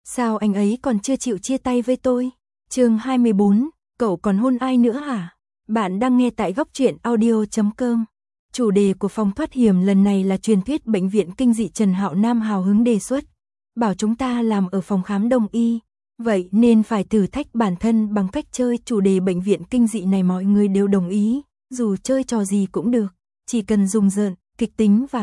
Sao anh ấy còn chưa chịu chia tay với tôi? Chương 24, cậu còn hôn ai nữa hả? Bạn đang nghe tại góc truyện audio.com. Chủ đề của phòng thoát hiểm lần này là truyền thuyết bệnh viện kinh dị Trần Hạo Nam hào hứng đề xuất, bảo chúng ta làm ở phòng khám đông y. Vậy nên phải thử thách bản thân bằng cách chơi chủ đề bệnh viện kinh dị này, mọi người đều đồng ý, dù chơi trò gì cũng được, chỉ cần dùng giỡn, kịch tính và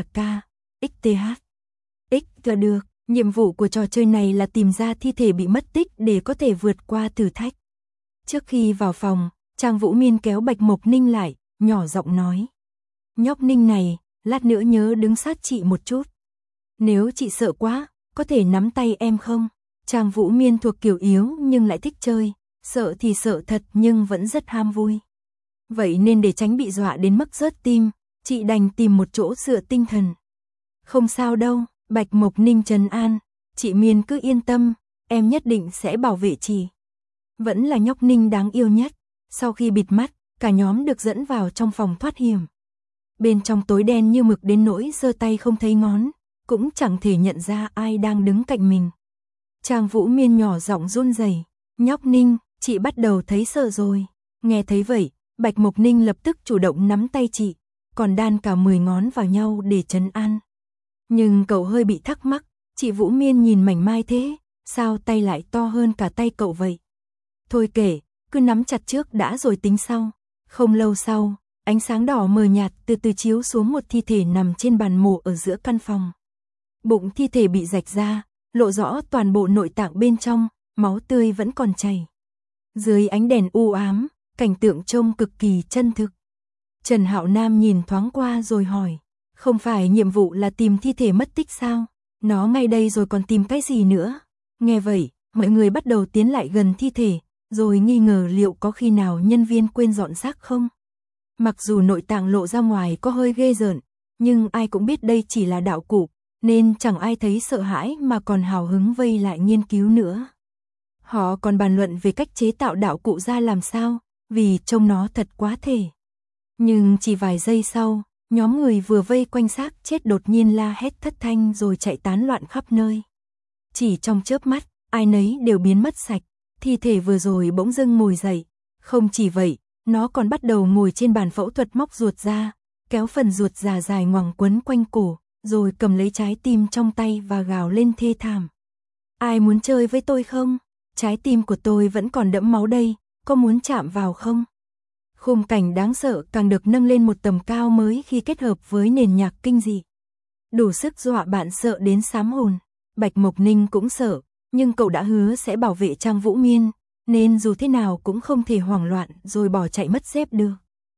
KXTH là được. Nhiệm vụ của trò chơi này là tìm ra thi thể bị mất tích để có thể vượt qua thử thách. Trước khi vào phòng, Trang Vũ Miên kéo Bạch Mộc Ninh lại, nhỏ giọng nói. Nhóc Ninh này, lát nữa nhớ đứng sát chị một chút. Nếu chị sợ quá, có thể nắm tay em không? Trang Vũ Miên thuộc kiểu yếu nhưng lại thích chơi, sợ thì sợ thật nhưng vẫn rất ham vui. Vậy nên để tránh bị dọa đến mức rớt tim, chị đành tìm một chỗ dựa tinh thần. Không sao đâu, Bạch Mộc Ninh trấn an, chị Miên cứ yên tâm, em nhất định sẽ bảo vệ chị. Vẫn là nhóc Ninh đáng yêu nhất. Sau khi bịt mắt, cả nhóm được dẫn vào trong phòng thoát hiểm. Bên trong tối đen như mực đến nỗi giơ tay không thấy ngón, cũng chẳng thể nhận ra ai đang đứng cạnh mình. Trang Vũ Miên nhỏ giọng run rẩy, nhóc Ninh, chị bắt đầu thấy sợ rồi. Nghe thấy vậy, Bạch Mộc Ninh lập tức chủ động nắm tay chị, còn đan cả 10 ngón vào nhau để trấn an. Nhưng cậu hơi bị thắc mắc, chị Vũ Miên nhìn mảnh mai thế, sao tay lại to hơn cả tay cậu vậy? Thôi kể, cứ nắm chặt trước đã rồi tính sau. Không lâu sau, ánh sáng đỏ mờ nhạt từ từ chiếu xuống một thi thể nằm trên bàn mổ ở giữa căn phòng. Bụng thi thể bị rạch ra, lộ rõ toàn bộ nội tạng bên trong, máu tươi vẫn còn chảy. Dưới ánh đèn u ám, cảnh tượng trông cực kỳ chân thực. Trần Hạo Nam nhìn thoáng qua rồi hỏi, không phải nhiệm vụ là tìm thi thể mất tích sao? Nó ngay đây rồi còn tìm cái gì nữa? Nghe vậy, mọi người bắt đầu tiến lại gần thi thể, rồi nghi ngờ liệu có khi nào nhân viên quên dọn xác không? Mặc dù nội tạng lộ ra ngoài có hơi ghê rợn, nhưng ai cũng biết đây chỉ là đạo cụ, nên chẳng ai thấy sợ hãi mà còn hào hứng vây lại nghiên cứu nữa. Họ còn bàn luận về cách chế tạo đạo cụ ra làm sao, vì trông nó thật quá thể. Nhưng chỉ vài giây sau, nhóm người vừa vây quanh xác chết đột nhiên la hét thất thanh rồi chạy tán loạn khắp nơi. Chỉ trong chớp mắt, ai nấy đều biến mất sạch, thi thể vừa rồi bỗng dưng ngồi dậy. Không chỉ vậy, nó còn bắt đầu ngồi trên bàn phẫu thuật móc ruột ra, kéo phần ruột già dài ngoằng quấn quanh cổ, rồi cầm lấy trái tim trong tay và gào lên thê thảm. Ai muốn chơi với tôi không? Trái tim của tôi vẫn còn đẫm máu đây, có muốn chạm vào không? Khung cảnh đáng sợ càng được nâng lên một tầm cao mới khi kết hợp với nền nhạc kinh dị. Đủ sức dọa bạn sợ đến sám hồn. Bạch Mộc Ninh cũng sợ, nhưng cậu đã hứa sẽ bảo vệ Trang Vũ Miên, nên dù thế nào cũng không thể hoảng loạn rồi bỏ chạy mất dép được.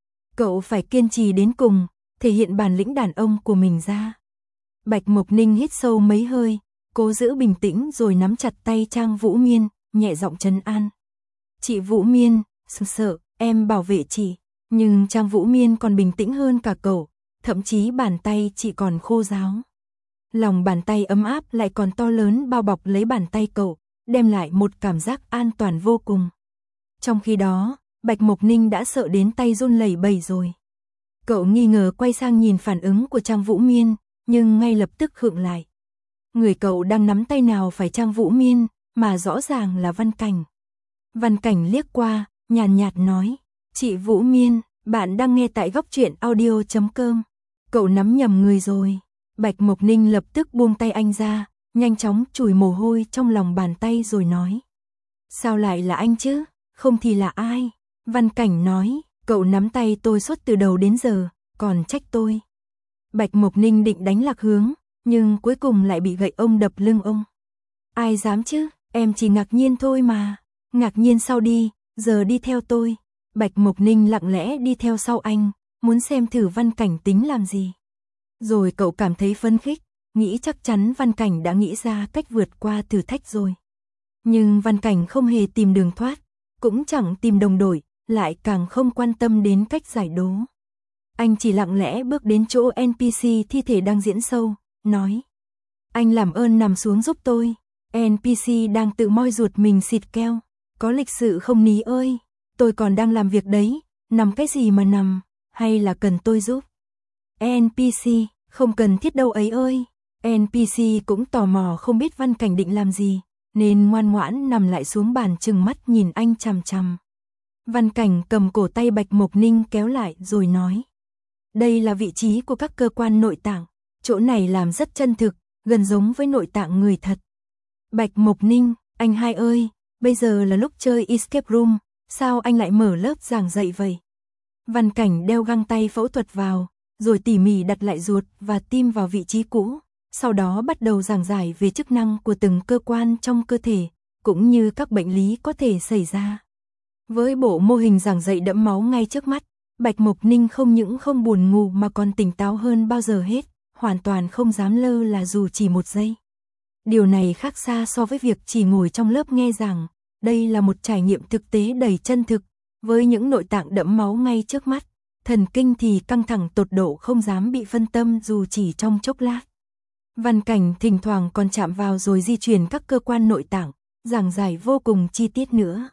Cậu phải kiên trì đến cùng, thể hiện bản lĩnh đàn ông của mình ra. Bạch Mộc Ninh hít sâu mấy hơi, cố giữ bình tĩnh rồi nắm chặt tay Trang Vũ Miên, nhẹ giọng trấn an. Chị Vũ Miên, sợ, em bảo vệ chị. Nhưng Trang Vũ Miên còn bình tĩnh hơn cả cậu, thậm chí bàn tay chị còn khô ráo. Lòng bàn tay ấm áp lại còn to lớn bao bọc lấy bàn tay cậu, đem lại một cảm giác an toàn vô cùng. Trong khi đó, Bạch Mộc Ninh đã sợ đến tay run lẩy bẩy rồi. Cậu nghi ngờ quay sang nhìn phản ứng của Trang Vũ Miên, nhưng ngay lập tức khựng lại. Người cậu đang nắm tay nào phải Trang Vũ Miên, mà rõ ràng là Văn Cảnh. Văn Cảnh liếc qua, nhàn nhạt nói, chị Vũ Miên, bạn đang nghe tại góc truyện audio.com. Cậu nắm nhầm người rồi. Bạch Mộc Ninh lập tức buông tay anh ra, nhanh chóng chùi mồ hôi trong lòng bàn tay rồi nói. Sao lại là anh chứ, không thì là ai? Văn Cảnh nói, cậu nắm tay tôi suốt từ đầu đến giờ, còn trách tôi. Bạch Mộc Ninh định đánh lạc hướng, nhưng cuối cùng lại bị gậy ông đập lưng ông. Ai dám chứ, em chỉ ngạc nhiên thôi mà. Ngạc nhiên sau đi, giờ đi theo tôi. Bạch Mộc Ninh lặng lẽ đi theo sau anh, muốn xem thử Văn Cảnh tính làm gì. Rồi cậu cảm thấy phấn khích, nghĩ chắc chắn Văn Cảnh đã nghĩ ra cách vượt qua thử thách rồi. Nhưng Văn Cảnh không hề tìm đường thoát, cũng chẳng tìm đồng đội, lại càng không quan tâm đến cách giải đố. Anh chỉ lặng lẽ bước đến chỗ NPC thi thể đang diễn show, nói. Anh làm ơn nằm xuống giúp tôi, NPC đang tự moi ruột mình xịt keo. Có lịch sự không ní ơi, tôi còn đang làm việc đấy, nằm cái gì mà nằm, hay là cần tôi giúp? NPC, không cần thiết đâu ấy ơi. NPC cũng tò mò không biết Văn Cảnh định làm gì, nên ngoan ngoãn nằm lại xuống bàn trừng mắt nhìn anh chằm chằm. Văn Cảnh cầm cổ tay Bạch Mộc Ninh kéo lại rồi nói. Đây là vị trí của các cơ quan nội tạng, chỗ này làm rất chân thực, gần giống với nội tạng người thật. Bạch Mộc Ninh, anh hai ơi, bây giờ là lúc chơi escape room, sao anh lại mở lớp giảng dạy vậy? Văn Cảnh đeo găng tay phẫu thuật vào, rồi tỉ mỉ đặt lại ruột và tim vào vị trí cũ, sau đó bắt đầu giảng giải về chức năng của từng cơ quan trong cơ thể, cũng như các bệnh lý có thể xảy ra. Với bộ mô hình giảng dạy đẫm máu ngay trước mắt, Bạch Mộc Ninh không những không buồn ngủ mà còn tỉnh táo hơn bao giờ hết, hoàn toàn không dám lơ là dù chỉ một giây. Điều này khác xa so với việc chỉ ngồi trong lớp nghe giảng, đây là một trải nghiệm thực tế đầy chân thực, với những nội tạng đẫm máu ngay trước mắt, thần kinh thì căng thẳng tột độ không dám bị phân tâm dù chỉ trong chốc lát. Văn Cảnh thỉnh thoảng còn chạm vào rồi di chuyển các cơ quan nội tạng, giảng giải vô cùng chi tiết nữa.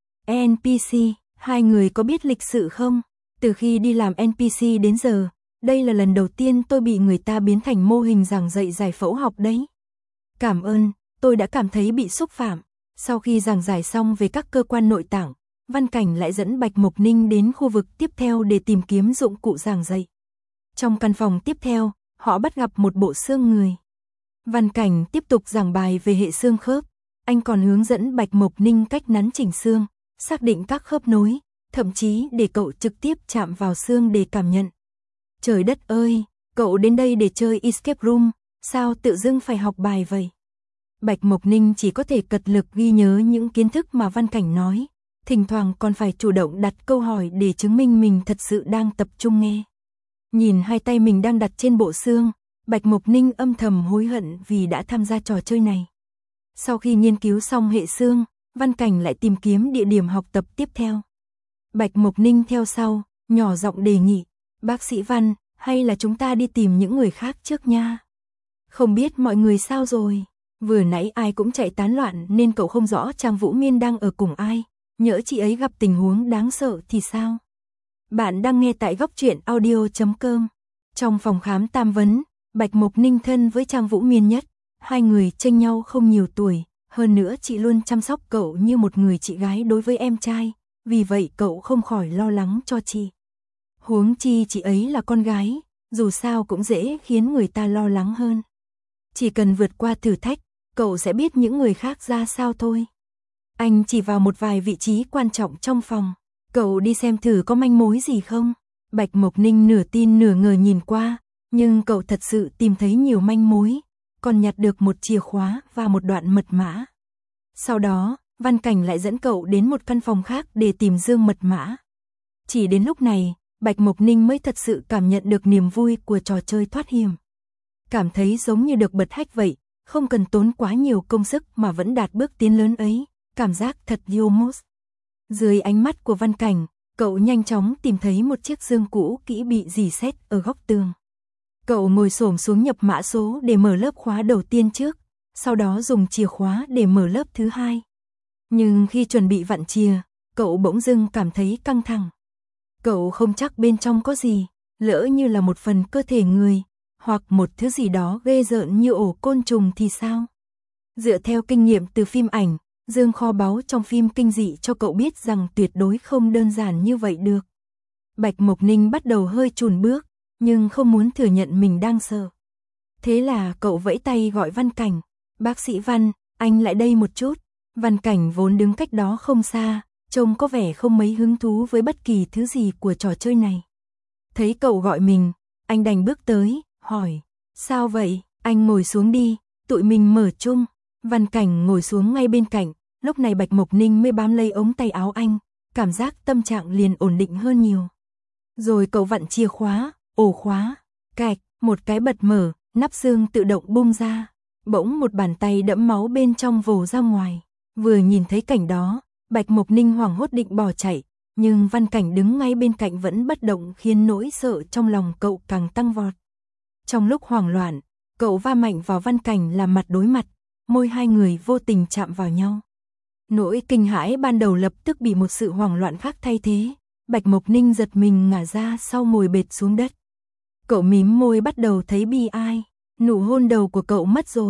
NPC, hai người có biết lịch sự không? Từ khi đi làm NPC đến giờ, đây là lần đầu tiên tôi bị người ta biến thành mô hình giảng dạy giải phẫu học đấy. Cảm ơn, tôi đã cảm thấy bị xúc phạm. Sau khi giảng giải xong về các cơ quan nội tạng, Văn Cảnh lại dẫn Bạch Mộc Ninh đến khu vực tiếp theo để tìm kiếm dụng cụ giảng dạy. Trong căn phòng tiếp theo, họ bắt gặp một bộ xương người. Văn Cảnh tiếp tục giảng bài về hệ xương khớp, anh còn hướng dẫn Bạch Mộc Ninh cách nắn chỉnh xương, xác định các khớp nối, thậm chí để cậu trực tiếp chạm vào xương để cảm nhận. Trời đất ơi, cậu đến đây để chơi escape room, sao tự dưng phải học bài vậy? Bạch Mộc Ninh chỉ có thể cật lực ghi nhớ những kiến thức mà Văn Cảnh nói, thỉnh thoảng còn phải chủ động đặt câu hỏi để chứng minh mình thật sự đang tập trung nghe. Nhìn hai tay mình đang đặt trên bộ xương, Bạch Mộc Ninh âm thầm hối hận vì đã tham gia trò chơi này. Sau khi nghiên cứu xong hệ xương, Văn Cảnh lại tìm kiếm địa điểm học tập tiếp theo. Bạch Mộc Ninh theo sau, nhỏ giọng đề nghị, bác sĩ Văn, hay là chúng ta đi tìm những người khác trước nha. Không biết mọi người sao rồi, vừa nãy ai cũng chạy tán loạn nên cậu không rõ Trang Vũ Miên đang ở cùng ai, nhỡ chị ấy gặp tình huống đáng sợ thì sao? Bạn đang nghe tại Góc Truyện Audio.com. Trong phòng khám Tam Vấn, Bạch Mộc Ninh thân với Trang Vũ Miên nhất, hai người chênh nhau không nhiều tuổi, hơn nữa chị luôn chăm sóc cậu như một người chị gái đối với em trai, vì vậy cậu không khỏi lo lắng cho chị. Huống chi chị ấy là con gái, dù sao cũng dễ khiến người ta lo lắng hơn. Chỉ cần vượt qua thử thách, cậu sẽ biết những người khác ra sao thôi. Anh chỉ vào một vài vị trí quan trọng trong phòng, cậu đi xem thử có manh mối gì không? Bạch Mộc Ninh nửa tin nửa ngờ nhìn qua, nhưng cậu thật sự tìm thấy nhiều manh mối, còn nhặt được một chìa khóa và một đoạn mật mã. Sau đó, Văn Cảnh lại dẫn cậu đến một căn phòng khác để tìm dương mật mã. Chỉ đến lúc này, Bạch Mộc Ninh mới thật sự cảm nhận được niềm vui của trò chơi thoát hiểm. Cảm thấy giống như được bật hack vậy, không cần tốn quá nhiều công sức mà vẫn đạt bước tiến lớn ấy, cảm giác thật yomos. Dưới ánh mắt của Văn Cảnh, cậu nhanh chóng tìm thấy một chiếc dương cũ kỹ bị rỉ sét ở góc tường. Cậu ngồi xổm xuống nhập mã số để mở lớp khóa đầu tiên trước, sau đó dùng chìa khóa để mở lớp thứ hai. Nhưng khi chuẩn bị vặn chìa, cậu bỗng dưng cảm thấy căng thẳng. Cậu không chắc bên trong có gì, lỡ như là một phần cơ thể người, hoặc một thứ gì đó ghê rợn như ổ côn trùng thì sao? Dựa theo kinh nghiệm từ phim ảnh, dương kho báu trong phim kinh dị cho cậu biết rằng tuyệt đối không đơn giản như vậy được. Bạch Mộc Ninh bắt đầu hơi chùn bước, nhưng không muốn thừa nhận mình đang sợ. Thế là cậu vẫy tay gọi Văn Cảnh, bác sĩ Văn, anh lại đây một chút. Văn Cảnh vốn đứng cách đó không xa, trông có vẻ không mấy hứng thú với bất kỳ thứ gì của trò chơi này. Thấy cậu gọi mình, anh đành bước tới, hỏi, sao vậy, anh ngồi xuống đi, tụi mình mở chung. Văn Cảnh ngồi xuống ngay bên cạnh, lúc này Bạch Mộc Ninh mới bám lấy ống tay áo anh, cảm giác tâm trạng liền ổn định hơn nhiều. Rồi cậu vặn chìa khóa, ổ khóa, cạch, một cái bật mở, nắp xương tự động bung ra, bỗng một bàn tay đẫm máu bên trong vồ ra ngoài. Vừa nhìn thấy cảnh đó, Bạch Mộc Ninh hoảng hốt định bỏ chạy, nhưng Văn Cảnh đứng ngay bên cạnh vẫn bất động khiến nỗi sợ trong lòng cậu càng tăng vọt. Trong lúc hoảng loạn, cậu va mạnh vào Văn Cảnh làm mặt đối mặt, môi hai người vô tình chạm vào nhau. Nỗi kinh hãi ban đầu lập tức bị một sự hoảng loạn khác thay thế, Bạch Mộc Ninh giật mình ngả ra sau ngồi bệt xuống đất. Cậu mím môi bắt đầu thấy bi ai, nụ hôn đầu của cậu mất rồi.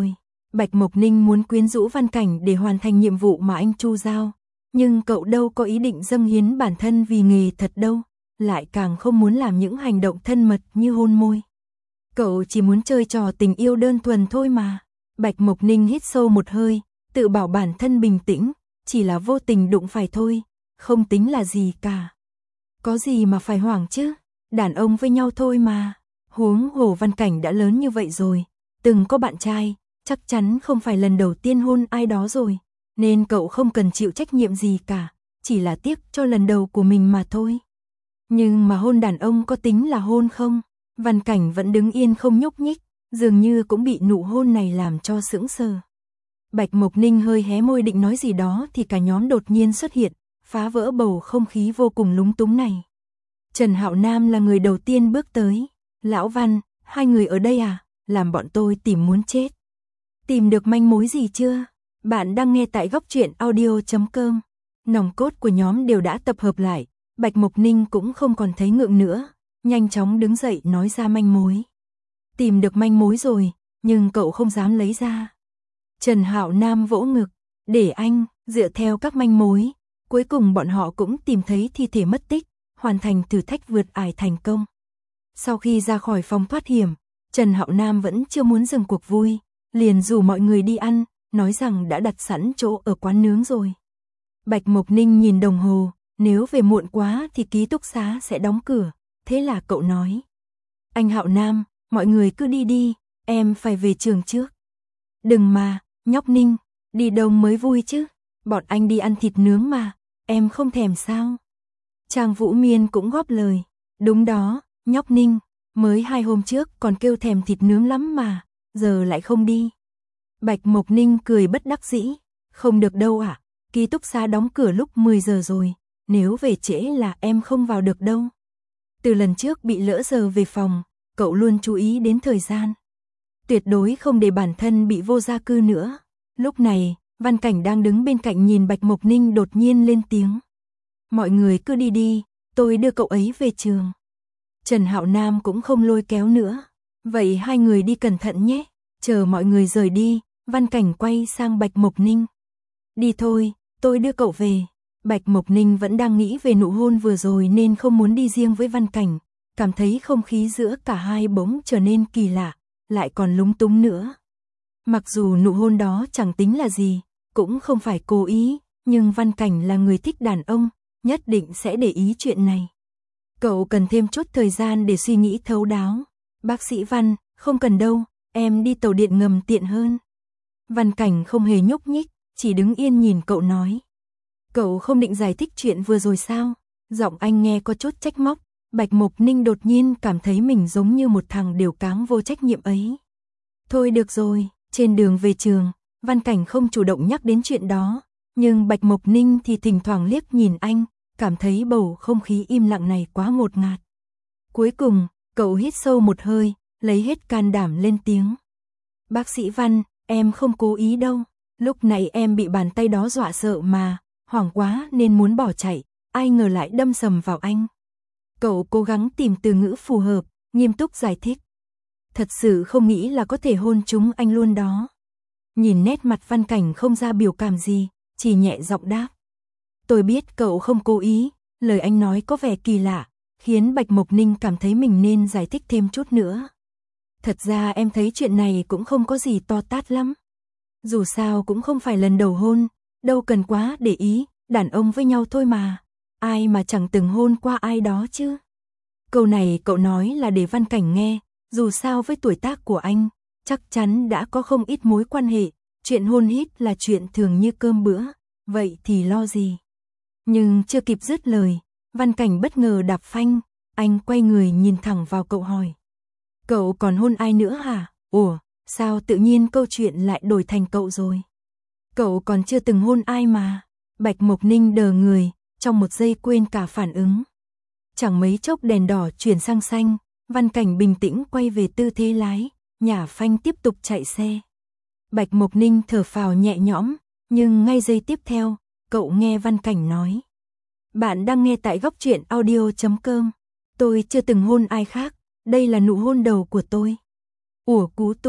Bạch Mộc Ninh muốn quyến rũ Văn Cảnh để hoàn thành nhiệm vụ mà anh Chu giao, nhưng cậu đâu có ý định dâng hiến bản thân vì nghề thật đâu, lại càng không muốn làm những hành động thân mật như hôn môi. Cậu chỉ muốn chơi trò tình yêu đơn thuần thôi mà. Bạch Mộc Ninh hít sâu một hơi, tự bảo bản thân bình tĩnh, chỉ là vô tình đụng phải thôi, không tính là gì cả. Có gì mà phải hoảng chứ, đàn ông với nhau thôi mà. Huống hồ Văn Cảnh đã lớn như vậy rồi, từng có bạn trai, chắc chắn không phải lần đầu tiên hôn ai đó rồi, nên cậu không cần chịu trách nhiệm gì cả, chỉ là tiếc cho lần đầu của mình mà thôi. Nhưng mà hôn đàn ông có tính là hôn không? Văn Cảnh vẫn đứng yên không nhúc nhích, dường như cũng bị nụ hôn này làm cho sững sờ. Bạch Mộc Ninh hơi hé môi định nói gì đó thì cả nhóm đột nhiên xuất hiện, phá vỡ bầu không khí vô cùng lúng túng này. Trần Hạo Nam là người đầu tiên bước tới. Lão Văn, hai người ở đây à? Làm bọn tôi tìm muốn chết. Tìm được manh mối gì chưa? Bạn đang nghe tại Góc Truyện Audio.com. Nòng cốt của nhóm đều đã tập hợp lại, Bạch Mộc Ninh cũng không còn thấy ngượng nữa, nhanh chóng đứng dậy nói ra manh mối. Tìm được manh mối rồi, nhưng cậu không dám lấy ra. Trần Hạo Nam vỗ ngực, để anh, dựa theo các manh mối, cuối cùng bọn họ cũng tìm thấy thi thể mất tích, hoàn thành thử thách vượt ải thành công. Sau khi ra khỏi phòng thoát hiểm, Trần Hạo Nam vẫn chưa muốn dừng cuộc vui, liền rủ mọi người đi ăn, nói rằng đã đặt sẵn chỗ ở quán nướng rồi. Bạch Mộc Ninh nhìn đồng hồ, nếu về muộn quá thì ký túc xá sẽ đóng cửa, thế là cậu nói. Anh Hạo Nam, mọi người cứ đi đi, em phải về trường trước. Đừng mà, nhóc Ninh, đi đâu mới vui chứ, bọn anh đi ăn thịt nướng mà, em không thèm sao? Trang Vũ Miên cũng góp lời, đúng đó, nhóc Ninh, mới 2 hôm trước còn kêu thèm thịt nướng lắm mà, giờ lại không đi. Bạch Mộc Ninh cười bất đắc dĩ, không được đâu ạ, ký túc xá đóng cửa lúc 10 giờ rồi, nếu về trễ là em không vào được đâu. Từ lần trước bị lỡ giờ về phòng, cậu luôn chú ý đến thời gian. Tuyệt đối không để bản thân bị vô gia cư nữa. Lúc này, Văn Cảnh đang đứng bên cạnh nhìn Bạch Mộc Ninh đột nhiên lên tiếng. Mọi người cứ đi đi, tôi đưa cậu ấy về trường. Trần Hạo Nam cũng không lôi kéo nữa. Vậy hai người đi cẩn thận nhé. Chờ mọi người rời đi, Văn Cảnh quay sang Bạch Mộc Ninh. Đi thôi, tôi đưa cậu về. Bạch Mộc Ninh vẫn đang nghĩ về nụ hôn vừa rồi nên không muốn đi riêng với Văn Cảnh. Cảm thấy không khí giữa cả hai bỗng trở nên kỳ lạ, lại còn lúng túng nữa. Mặc dù nụ hôn đó chẳng tính là gì, cũng không phải cố ý, nhưng Văn Cảnh là người thích đàn ông, nhất định sẽ để ý chuyện này. Cậu cần thêm chút thời gian để suy nghĩ thấu đáo. Bác sĩ Văn, không cần đâu, em đi tàu điện ngầm tiện hơn. Văn Cảnh không hề nhúc nhích, chỉ đứng yên nhìn cậu nói. Cậu không định giải thích chuyện vừa rồi sao? Giọng anh nghe có chút trách móc. Bạch Mộc Ninh đột nhiên cảm thấy mình giống như một thằng điều cáng vô trách nhiệm ấy. Thôi được rồi, trên đường về trường, Văn Cảnh không chủ động nhắc đến chuyện đó, nhưng Bạch Mộc Ninh thì thỉnh thoảng liếc nhìn anh, cảm thấy bầu không khí im lặng này quá ngột ngạt. Cuối cùng, cậu hít sâu một hơi, lấy hết can đảm lên tiếng. Bác sĩ Văn, em không cố ý đâu, lúc này em bị bàn tay đó dọa sợ mà, hoảng quá nên muốn bỏ chạy, ai ngờ lại đâm sầm vào anh. Cậu cố gắng tìm từ ngữ phù hợp, nghiêm túc giải thích. Thật sự không nghĩ là có thể hôn trúng anh luôn đó. Nhìn nét mặt Văn Cảnh không ra biểu cảm gì, chỉ nhẹ giọng đáp. Tôi biết cậu không cố ý, lời anh nói có vẻ kỳ lạ, khiến Bạch Mộc Ninh cảm thấy mình nên giải thích thêm chút nữa. Thật ra em thấy chuyện này cũng không có gì to tát lắm. Dù sao cũng không phải lần đầu hôn, đâu cần quá để ý, đàn ông với nhau thôi mà. Ai mà chẳng từng hôn qua ai đó chứ. Câu này cậu nói là để Văn Cảnh nghe, dù sao với tuổi tác của anh, chắc chắn đã có không ít mối quan hệ, chuyện hôn hít là chuyện thường như cơm bữa, vậy thì lo gì. Nhưng chưa kịp dứt lời, Văn Cảnh bất ngờ đạp phanh, anh quay người nhìn thẳng vào cậu hỏi. Cậu còn hôn ai nữa hả? Ủa, sao tự nhiên câu chuyện lại đổi thành cậu rồi? Cậu còn chưa từng hôn ai mà. Bạch Mộc Ninh đờ người, trong một giây quên cả phản ứng. Chẳng mấy chốc đèn đỏ chuyển sang xanh, Văn Cảnh bình tĩnh quay về tư thế lái, nhả phanh tiếp tục chạy xe. Bạch Mộc Ninh thở phào nhẹ nhõm, nhưng ngay giây tiếp theo, cậu nghe Văn Cảnh nói. Bạn đang nghe tại Góc Truyện Audio.com. Tôi chưa từng hôn ai khác, đây là nụ hôn đầu của tôi. Ủa cú tôi,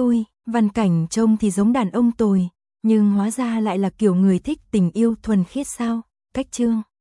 Văn Cảnh trông thì giống đàn ông tồi, nhưng hóa ra lại là kiểu người thích tình yêu thuần khiết sao? Cách chương